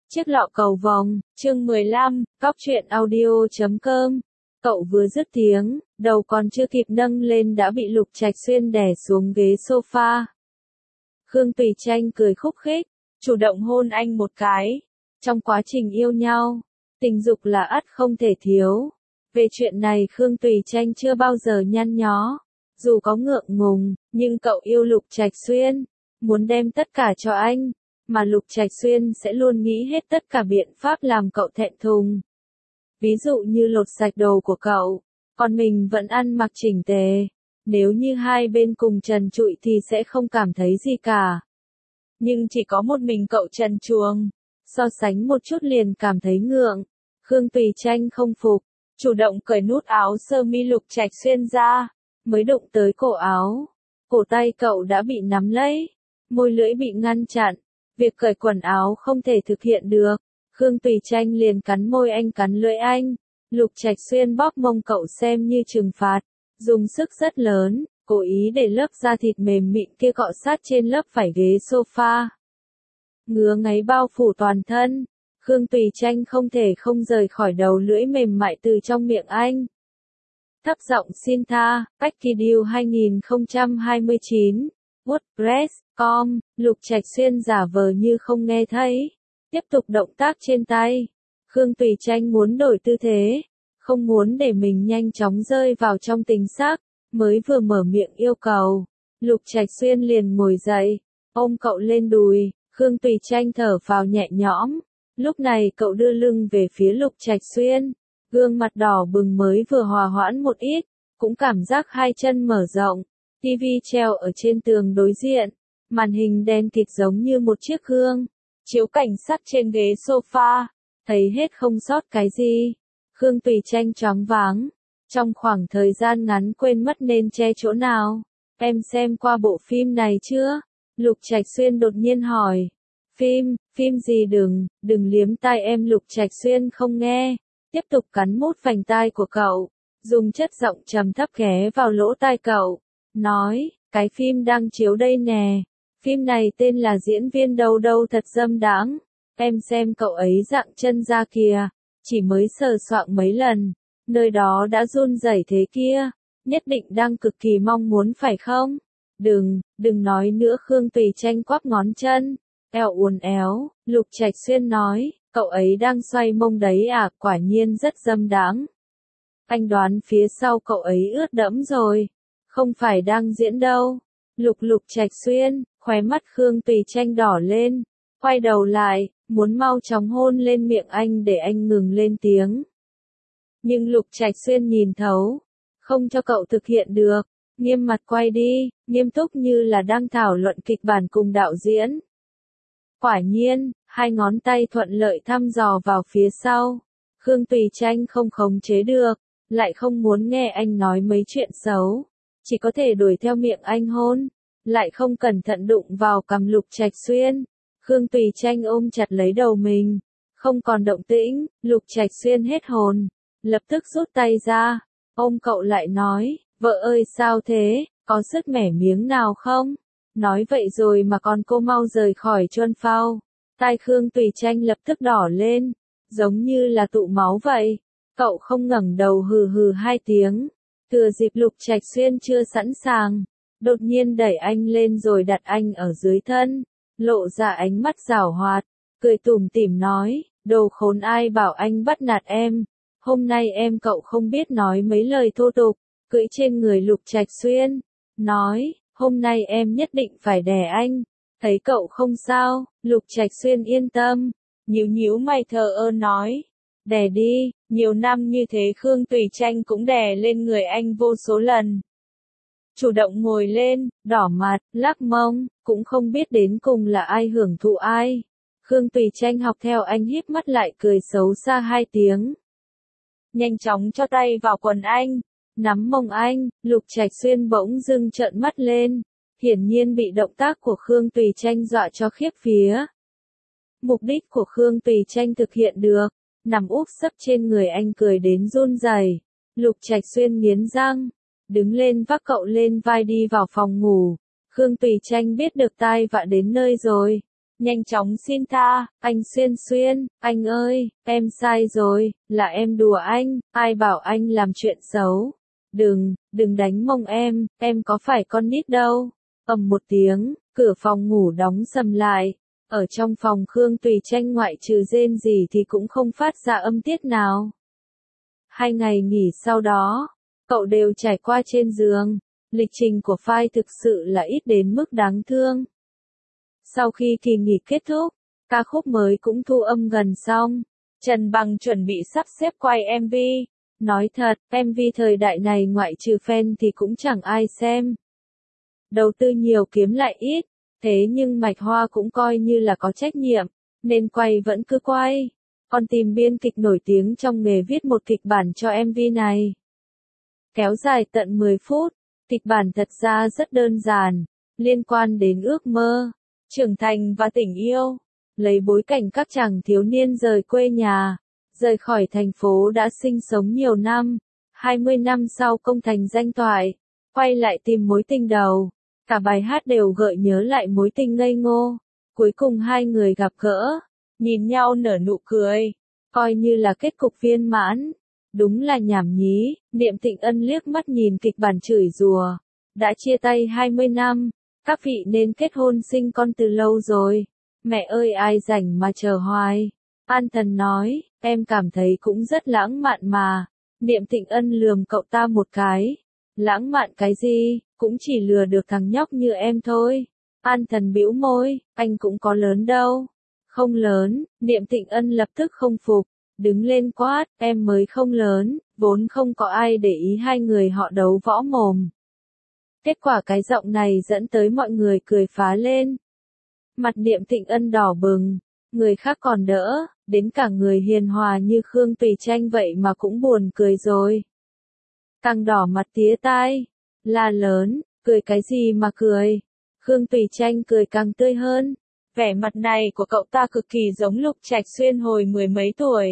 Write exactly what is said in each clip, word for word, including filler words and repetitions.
Chiếc lọ cầu vồng, chương mười lăm, cóc truyện audio chấm com. Cậu vừa dứt tiếng, đầu còn chưa kịp nâng lên đã bị Lục Trạch Xuyên đè xuống ghế sofa. Khương Tùy Tranh cười khúc khích, chủ động hôn anh một cái. Trong quá trình yêu nhau, tình dục là ắt không thể thiếu. Về chuyện này Khương Tùy Tranh chưa bao giờ nhăn nhó. Dù có ngượng ngùng, nhưng cậu yêu Lục Trạch Xuyên, muốn đem tất cả cho anh. Mà Lục Trạch Xuyên sẽ luôn nghĩ hết tất cả biện pháp làm cậu thẹn thùng. Ví dụ như lột sạch đồ của cậu, còn mình vẫn ăn mặc chỉnh tề. Nếu như hai bên cùng trần trụi thì sẽ không cảm thấy gì cả. Nhưng chỉ có một mình cậu trần truồng, so sánh một chút liền cảm thấy ngượng. Khương Tùy Tranh không phục, chủ động cởi nút áo sơ mi Lục Trạch Xuyên ra, mới đụng tới cổ áo. Cổ tay cậu đã bị nắm lấy, môi lưỡi bị ngăn chặn. Việc cởi quần áo không thể thực hiện được. Khương Tùy Tranh liền cắn môi anh cắn lưỡi anh. Lục Trạch Xuyên bóp mông cậu xem như trừng phạt. Dùng sức rất lớn, cố ý để lớp da thịt mềm mịn kia cọ sát trên lớp vải ghế sofa. Ngứa ngáy bao phủ toàn thân. Khương Tùy Tranh không thể không rời khỏi đầu lưỡi mềm mại từ trong miệng anh. Thấp giọng xin tha, Packydeal hai không hai chín. WordPress chấm com, Lục Trạch Xuyên giả vờ như không nghe thấy, tiếp tục động tác trên tay. Khương Tùy Tranh muốn đổi tư thế, không muốn để mình nhanh chóng rơi vào trong tình sắc, mới vừa mở miệng yêu cầu. Lục Trạch Xuyên liền ngồi dậy, ôm cậu lên đùi. Khương Tùy Tranh thở phào nhẹ nhõm. Lúc này cậu đưa lưng về phía Lục Trạch Xuyên, gương mặt đỏ bừng mới vừa hòa hoãn một ít, cũng cảm giác hai chân mở rộng. ti vi treo ở trên tường đối diện, màn hình đen kịt giống như một chiếc gương, chiếu cảnh sát trên ghế sofa, thấy hết không sót cái gì. Khương Tùy Tranh choáng váng, trong khoảng thời gian ngắn quên mất nên che chỗ nào. Em xem qua bộ phim này chưa? Lục Trạch Xuyên đột nhiên hỏi. Phim, phim gì đừng, đừng liếm tai em. Lục Trạch Xuyên không nghe, tiếp tục cắn mút vành tai của cậu, dùng chất giọng trầm thấp ghé vào lỗ tai cậu. Nói, cái phim đang chiếu đây nè. Phim này tên là Diễn viên đâu đâu thật dâm đãng. Em xem cậu ấy dạng chân ra kìa, chỉ mới sờ soạng mấy lần, nơi đó đã run rẩy thế kia, nhất định đang cực kỳ mong muốn phải không? Đừng, đừng nói nữa. Khương Tùy Tranh quắp ngón chân, eo uốn éo. Lục Trạch Xuyên nói, cậu ấy đang xoay mông đấy à, quả nhiên rất dâm đãng. Anh đoán phía sau cậu ấy ướt đẫm rồi. Không phải đang diễn đâu. Lục Lục Trạch Xuyên, khóe mắt Khương Tùy Tranh đỏ lên, quay đầu lại, muốn mau chóng hôn lên miệng anh để anh ngừng lên tiếng. Nhưng Lục Trạch Xuyên nhìn thấu, không cho cậu thực hiện được, nghiêm mặt quay đi, nghiêm túc như là đang thảo luận kịch bản cùng đạo diễn. Quả nhiên, hai ngón tay thuận lợi thăm dò vào phía sau. Khương Tùy Tranh không khống chế được, lại không muốn nghe anh nói mấy chuyện xấu. Chỉ có thể đuổi theo miệng anh hôn, lại không cẩn thận đụng vào cằm Lục Trạch Xuyên. Khương Tùy Tranh ôm chặt lấy đầu mình, không còn động tĩnh. Lục Trạch Xuyên hết hồn, lập tức rút tay ra, ôm cậu lại nói, vợ ơi sao thế, có sứt mẻ miếng nào không? Nói vậy rồi mà còn cô mau rời khỏi chuân phao. Tai Khương Tùy Tranh lập tức đỏ lên, giống như là tụ máu vậy. Cậu không ngẩng đầu hừ hừ hai tiếng. Thừa dịp Lục Trạch Xuyên chưa sẵn sàng, đột nhiên đẩy anh lên rồi đặt anh ở dưới thân, lộ ra ánh mắt giảo hoạt, cười tủm tỉm nói, đồ khốn ai bảo anh bắt nạt em, hôm nay em cậu không biết nói mấy lời thô tục, cưỡi trên người Lục Trạch Xuyên, nói, hôm nay em nhất định phải đè anh, thấy cậu không sao. Lục Trạch Xuyên yên tâm, nhíu nhíu mày thờ ơ nói, đè đi, nhiều năm như thế Khương Tùy Tranh cũng đè lên người anh vô số lần. Chủ động ngồi lên, đỏ mặt, lắc mông, cũng không biết đến cùng là ai hưởng thụ ai. Khương Tùy Tranh học theo anh híp mắt lại cười xấu xa hai tiếng. Nhanh chóng cho tay vào quần anh, nắm mông anh. Lục Trạch Xuyên bỗng dưng trợn mắt lên, hiển nhiên bị động tác của Khương Tùy Tranh dọa cho khiếp vía. Mục đích của Khương Tùy Tranh thực hiện được, nằm úp sấp trên người anh cười đến run rẩy. Lục Trạch Xuyên nghiến răng, đứng lên vác cậu lên vai đi vào phòng ngủ. Khương Tùy Tranh biết được tai vạ đến nơi rồi, nhanh chóng xin tha, anh Xuyên Xuyên, anh ơi, em sai rồi, là em đùa anh, ai bảo anh làm chuyện xấu. Đừng, đừng đánh mông em, em có phải con nít đâu. Ầm một tiếng, cửa phòng ngủ đóng sầm lại. Ở trong phòng Khương Tùy Tranh ngoại trừ rên rỉ thì cũng không phát ra âm tiết nào. Hai ngày nghỉ sau đó, cậu đều trải qua trên giường. Lịch trình của Phai thực sự là ít đến mức đáng thương. Sau khi kỳ nghỉ kết thúc, ca khúc mới cũng thu âm gần xong. Trần Bằng chuẩn bị sắp xếp quay em vê. Nói thật, em vê thời đại này ngoại trừ fan thì cũng chẳng ai xem. Đầu tư nhiều kiếm lại ít, thế nhưng Mạch Hoa cũng coi như là có trách nhiệm, nên quay vẫn cứ quay. Còn tìm biên kịch nổi tiếng trong nghề viết một kịch bản cho em vê này. Kéo dài tận mười phút, kịch bản thật ra rất đơn giản, liên quan đến ước mơ, trưởng thành và tình yêu. Lấy bối cảnh các chàng thiếu niên rời quê nhà, rời khỏi thành phố đã sinh sống nhiều năm, hai mươi năm sau công thành danh toại, quay lại tìm mối tình đầu. Cả bài hát đều gợi nhớ lại mối tình ngây ngô. Cuối cùng hai người gặp gỡ, nhìn nhau nở nụ cười, coi như là kết cục viên mãn. Đúng là nhảm nhí, Niệm Thịnh Ân liếc mắt nhìn kịch bản chửi rủa. Đã chia tay hai mươi năm, các vị nên kết hôn sinh con từ lâu rồi. Mẹ ơi ai rảnh mà chờ hoài. An Thần nói, em cảm thấy cũng rất lãng mạn mà. Niệm Thịnh Ân lườm cậu ta một cái. Lãng mạn cái gì, cũng chỉ lừa được thằng nhóc như em thôi. An Thần bĩu môi, anh cũng có lớn đâu. Không lớn, Niệm Thịnh Ân lập tức không phục, đứng lên quát, em mới không lớn, vốn không có ai để ý hai người họ đấu võ mồm. Kết quả cái giọng này dẫn tới mọi người cười phá lên. Mặt Niệm Thịnh Ân đỏ bừng, người khác còn đỡ, đến cả người hiền hòa như Khương Tùy Tranh vậy mà cũng buồn cười rồi. Càng đỏ mặt tía tai, la lớn, cười cái gì mà cười. Khương Tùy Tranh cười càng tươi hơn. Vẻ mặt này của cậu ta cực kỳ giống Lục Trạch Xuyên hồi mười mấy tuổi.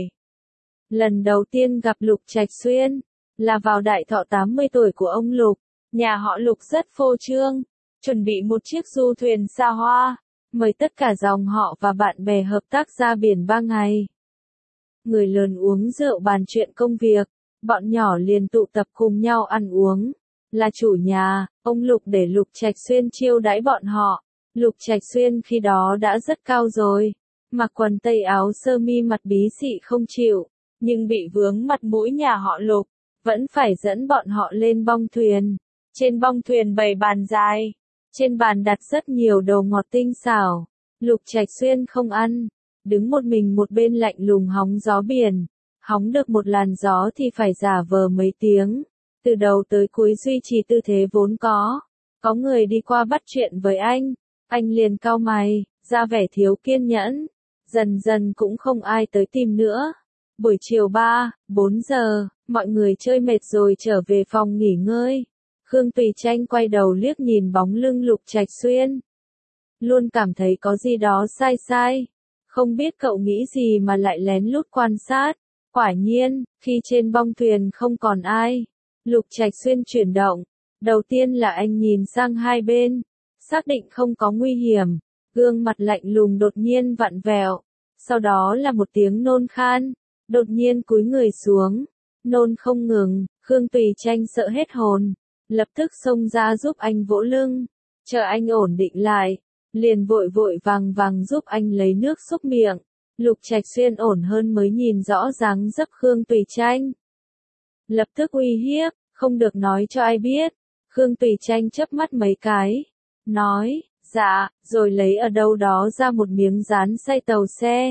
Lần đầu tiên gặp Lục Trạch Xuyên, là vào đại thọ tám mươi tuổi của ông Lục. Nhà họ Lục rất phô trương, chuẩn bị một chiếc du thuyền xa hoa, mời tất cả dòng họ và bạn bè hợp tác ra biển ba ngày. Người lớn uống rượu bàn chuyện công việc, bọn nhỏ liền tụ tập cùng nhau ăn uống. Là chủ nhà, ông Lục để Lục Trạch Xuyên chiêu đãi bọn họ. Lục Trạch Xuyên khi đó đã rất cao rồi, mặc quần tây áo sơ mi mặt bí xị không chịu, nhưng bị vướng mặt mũi nhà họ Lục, vẫn phải dẫn bọn họ lên bong thuyền. Trên bong thuyền bày bàn dài, trên bàn đặt rất nhiều đồ ngọt tinh xảo. Lục Trạch Xuyên không ăn, đứng một mình một bên lạnh lùng hóng gió biển. Hóng được một làn gió thì phải giả vờ mấy tiếng, từ đầu tới cuối duy trì tư thế vốn có. Có người đi qua bắt chuyện với anh, anh liền cau mày, ra vẻ thiếu kiên nhẫn. Dần dần cũng không ai tới tìm nữa. Buổi chiều ba, bốn giờ, mọi người chơi mệt rồi trở về phòng nghỉ ngơi. Khương Tùy Tranh quay đầu liếc nhìn bóng lưng Lục Trạch Xuyên. Luôn cảm thấy có gì đó sai sai. Không biết cậu nghĩ gì mà lại lén lút quan sát. Quả nhiên, khi trên bong thuyền không còn ai, Lục Trạch Xuyên chuyển động. Đầu tiên là anh nhìn sang hai bên, xác định không có nguy hiểm, gương mặt lạnh lùng đột nhiên vặn vẹo. Sau đó là một tiếng nôn khan, đột nhiên cúi người xuống, nôn không ngừng. Khương Tùy Tranh sợ hết hồn, lập tức xông ra giúp anh vỗ lưng, chờ anh ổn định lại, liền vội vội vàng vàng giúp anh lấy nước xúc miệng. Lục Trạch Xuyên ổn hơn mới nhìn rõ dáng dấp Khương Tùy Tranh. Lập tức uy hiếp, không được nói cho ai biết. Khương Tùy Tranh chớp mắt mấy cái, nói, dạ, rồi lấy ở đâu đó ra một miếng dán xay tàu xe.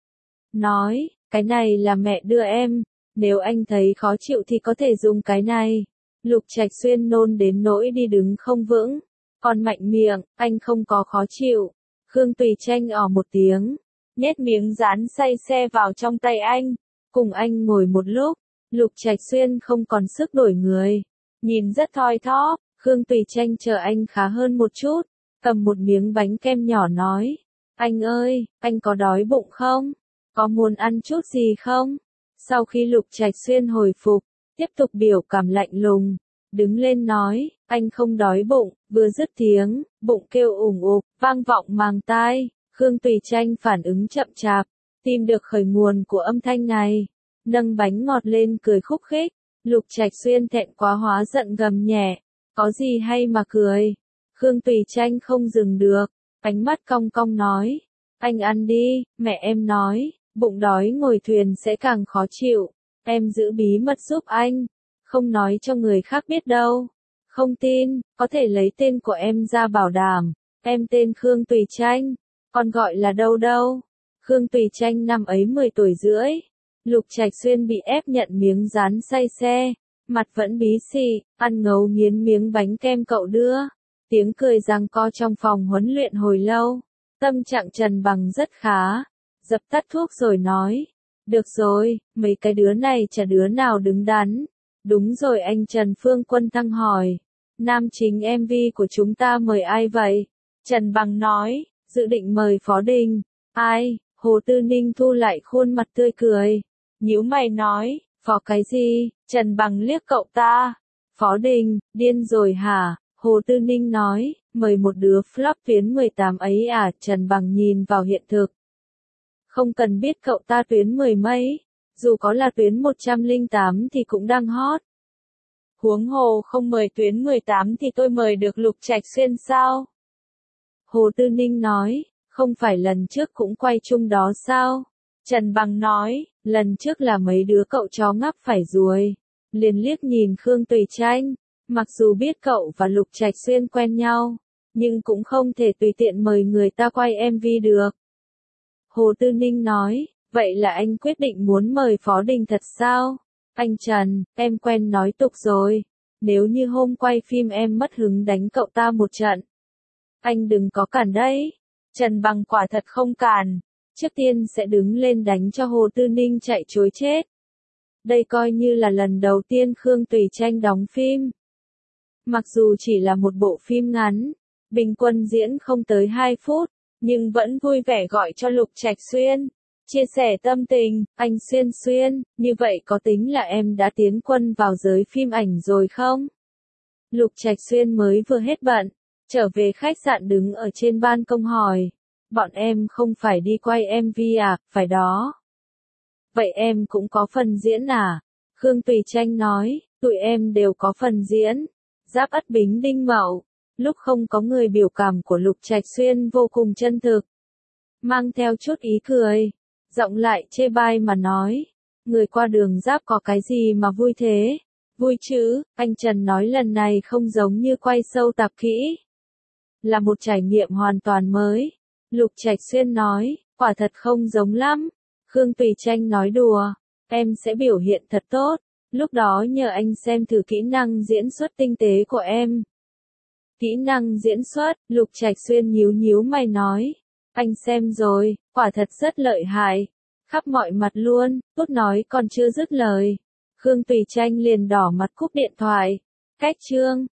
Nói, cái này là mẹ đưa em, nếu anh thấy khó chịu thì có thể dùng cái này. Lục Trạch Xuyên nôn đến nỗi đi đứng không vững, còn mạnh miệng, anh không có khó chịu. Khương Tùy Tranh ỏ một tiếng, nhét miếng dán xay xe vào trong tay anh, cùng anh ngồi một lúc. Lục Trạch Xuyên không còn sức đổi người, nhìn rất thoi thóp. Khương Tùy Tranh chờ anh khá hơn một chút, cầm một miếng bánh kem nhỏ nói, anh ơi, anh có đói bụng không? Có muốn ăn chút gì không? Sau khi Lục Trạch Xuyên hồi phục, tiếp tục biểu cảm lạnh lùng, đứng lên nói, anh không đói bụng. Vừa dứt tiếng, bụng kêu ủng ục, vang vọng màng tai. Khương Tùy Tranh phản ứng chậm chạp, tìm được khởi nguồn của âm thanh này, nâng bánh ngọt lên cười khúc khích. Lục Trạch Xuyên thẹn quá hóa giận gầm nhẹ, có gì hay mà cười. Khương Tùy Tranh không dừng được, ánh mắt cong cong nói, anh ăn đi, mẹ em nói, bụng đói ngồi thuyền sẽ càng khó chịu, em giữ bí mật giúp anh, không nói cho người khác biết đâu. Không tin, có thể lấy tên của em ra bảo đảm, em tên Khương Tùy Tranh, còn gọi là đâu đâu. Khương Tùy Tranh năm ấy mười tuổi rưỡi. Lục Trạch Xuyên bị ép nhận miếng rán say xe, mặt vẫn bí xị, ăn ngấu nghiến miếng bánh kem cậu đưa. Tiếng cười giằng co trong phòng huấn luyện hồi lâu. Tâm trạng Trần Bằng rất khá, dập tắt thuốc rồi nói, được rồi, mấy cái đứa này chả đứa nào đứng đắn. Đúng rồi anh Trần Phương Quân Thăng hỏi, nam chính em vê của chúng ta mời ai vậy? Trần Bằng nói, dự định mời Phó Đình. Ai? Hồ Tư Ninh thu lại khuôn mặt tươi cười. Nhíu mày nói, Phó cái gì? Trần Bằng liếc cậu ta. Phó Đình, điên rồi hả? Hồ Tư Ninh nói, mời một đứa flop tuyến mười tám ấy à? Trần Bằng nhìn vào hiện thực. Không cần biết cậu ta tuyến mười mấy, dù có là tuyến một trăm lẻ tám thì cũng đang hot. Huống hồ không mời tuyến mười tám thì tôi mời được Lục Trạch Xuyên sao? Hồ Tư Ninh nói, không phải lần trước cũng quay chung đó sao? Trần Bằng nói, lần trước là mấy đứa cậu chó ngáp phải ruồi. Liền liếc nhìn Khương Tùy Tranh, mặc dù biết cậu và Lục Trạch Xuyên quen nhau, nhưng cũng không thể tùy tiện mời người ta quay em vê được. Hồ Tư Ninh nói, vậy là anh quyết định muốn mời Phó Đình thật sao? Anh Trần, em quen nói tục rồi. Nếu như hôm quay phim em mất hứng đánh cậu ta một trận, anh đừng có cản đấy. Trần Bằng quả thật không cản, trước tiên sẽ đứng lên đánh cho Hồ Tư Ninh chạy trối chết. Đây coi như là lần đầu tiên Khương Tùy Tranh đóng phim. Mặc dù chỉ là một bộ phim ngắn, bình quân diễn không tới hai phút, nhưng vẫn vui vẻ gọi cho Lục Trạch Xuyên, chia sẻ tâm tình, anh Xuyên Xuyên, như vậy có tính là em đã tiến quân vào giới phim ảnh rồi không? Lục Trạch Xuyên mới vừa hết bận, trở về khách sạn đứng ở trên ban công hỏi, bọn em không phải đi quay em vê à, phải đó. Vậy em cũng có phần diễn à? Khương Tùy Tranh nói, tụi em đều có phần diễn. Giáp Ất Bính Đinh Mậu, lúc không có người biểu cảm của Lục Trạch Xuyên vô cùng chân thực, mang theo chút ý cười, giọng lại chê bai mà nói, người qua đường Giáp có cái gì mà vui thế? Vui chứ, anh Trần nói lần này không giống như quay sâu tạp kỹ, là một trải nghiệm hoàn toàn mới. Lục Trạch Xuyên nói, quả thật không giống lắm. Khương Tùy Tranh nói đùa, em sẽ biểu hiện thật tốt, lúc đó nhờ anh xem thử kỹ năng diễn xuất tinh tế của em. Kỹ năng diễn xuất, Lục Trạch Xuyên nhíu nhíu mày nói, anh xem rồi, quả thật rất lợi hại, khắp mọi mặt luôn. Tốt nói còn chưa dứt lời, Khương Tùy Tranh liền đỏ mặt cúp điện thoại. Cách chương